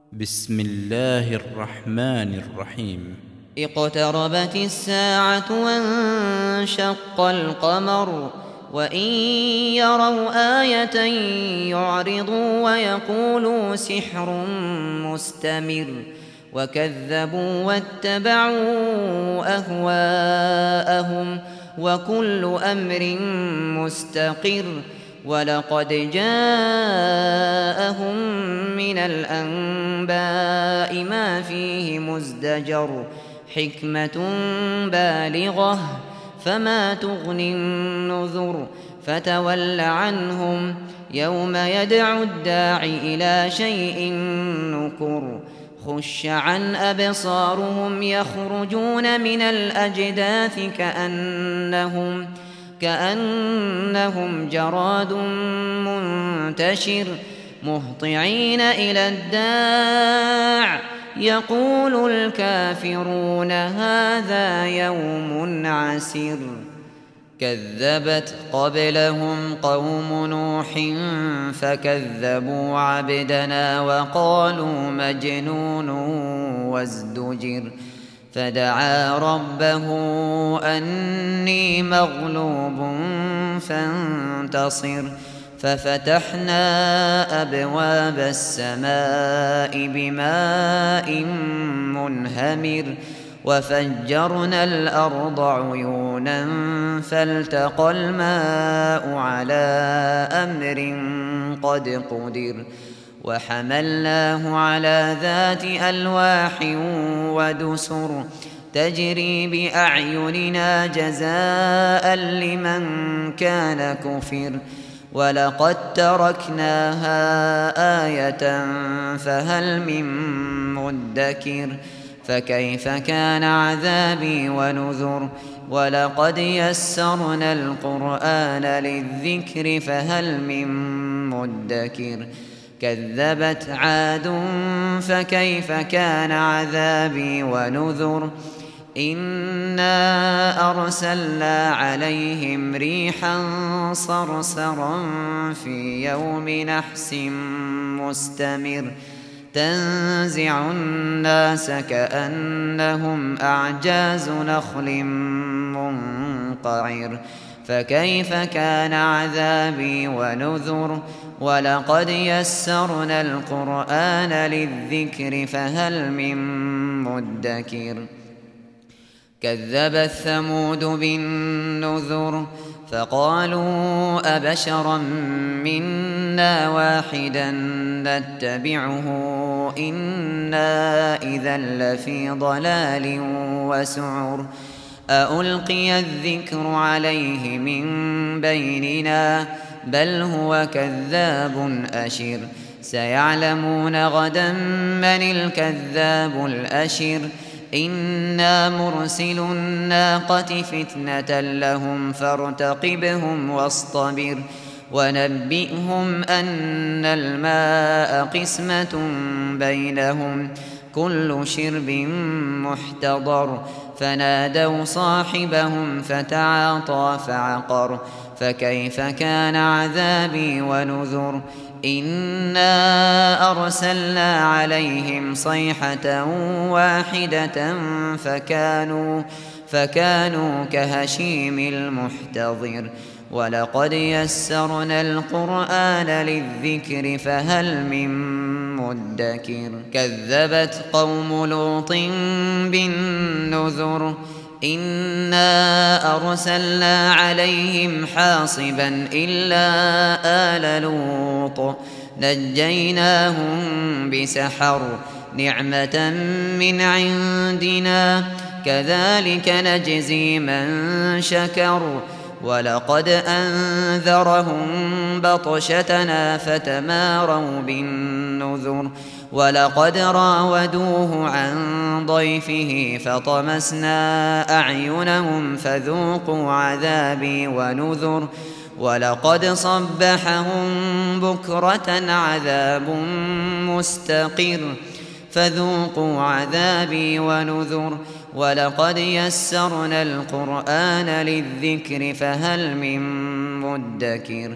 بسم الله الرحمن الرحيم. اقتربت الساعة وانشق القمر وإن يروا آية يعرضوا ويقولوا سحر مستمر وكذبوا واتبعوا أهواءهم وكل أمر مستقر ولقد جاءهم من الأنباء ما فيه مزدجر حكمة بالغة فما تغني النذر فتول عنهم يوم يدعو الداع إلى شيء نكر خش عن أبصارهم يخرجون من الأجداث كأنهم جراد منتشر مهطعين إلى الداع يقول الكافرون هذا يوم عسر كذبت قبلهم قوم نوح فكذبوا عبدنا وقالوا مجنون وازدجر فدعا ربه أني مغلوب فانتصر ففتحنا أبواب السماء بماء منهمر وفجرنا الأرض عيونا فالتقى الماء على أمر قد قدر وحملناه على ذات ألواح ودسر تجري بأعيننا جزاء لمن كان كفر ولقد تركناها آية فهل من مدكر فكيف كان عذابي ونذر ولقد يسرنا القرآن للذكر فهل من مدكر كذبت عاد فكيف كان عذابي ونذر إنا أرسلنا عليهم ريحا صرصرا في يوم نحس مستمر تنزع الناس كأنهم أعجاز نخل منقعر فكيف كان عذابي ونذر ولقد يسرنا القرآن للذكر فهل من مدكر كذبت ثمود بالنذر فقالوا أبشرا منا واحدا نتبعه إنا إذا لفي ضلال وسعر أألقي الذكر عليه من بيننا بل هو كذاب أشر سيعلمون غدا من الكذاب الأشر إنا مرسل الناقة فتنة لهم فارتقبهم واصطبر ونبئهم أن الماء قسمة بينهم كل شرب محتضر فنادوا صاحبهم فتعاطى فعقر فكيف كان عذابي ونذر إنا أرسلنا عليهم صيحة واحدة فكانوا كهشيم المحتضر ولقد يسرنا القرآن للذكر فهل من مدكر كذبت قوم لوط بالنذر إنا أرسلنا عليهم حاصبا إلا آل لوط نجيناهم بسحر نعمة من عندنا كذلك نجزي من شكر ولقد أنذرهم بطشتنا فتماروا بالنذر ولقد راودوه عن ضيفه فطمسنا أعينهم فذوقوا عذابي ونذر ولقد صبحهم بكرة عذاب مستقر فذوقوا عذابي ونذر ولقد يسرنا القرآن للذكر فهل من مدكر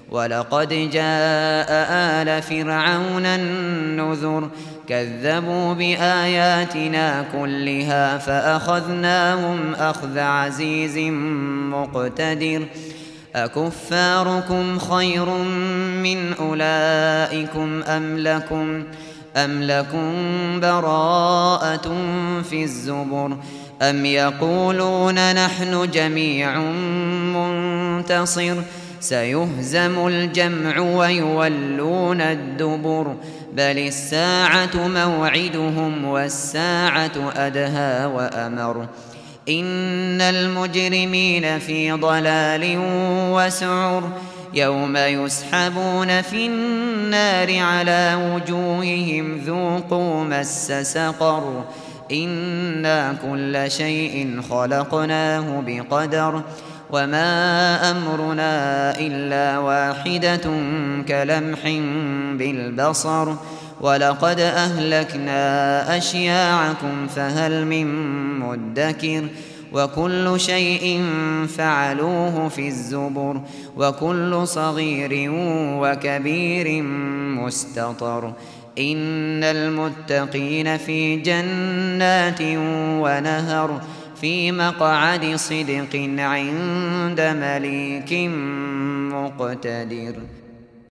ولقد جاء آل فرعون النذر كذبوا بآياتنا كلها فأخذناهم أخذ عزيز مقتدر أكفاركم خير من أولئكم أم لكم براءة في الزبر أم يقولون نحن جميع منتصر سيهزم الجمع ويولون الدبر بل الساعة موعدهم والساعة أدهى وأمر إن المجرمين في ضلال وسعر يوم يسحبون في النار على وجوههم ذوقوا مس سقر إنا كل شيء خلقناه بقدر وما أمرنا إلا واحدة كلمح بالبصر ولقد أهلكنا أشياعكم فهل من مدكر وكل شيء فعلوه في الزبر وكل صغير وكبير مستطر إن المتقين في جنات ونهر في مقعد صدق عند مليك مقتدر.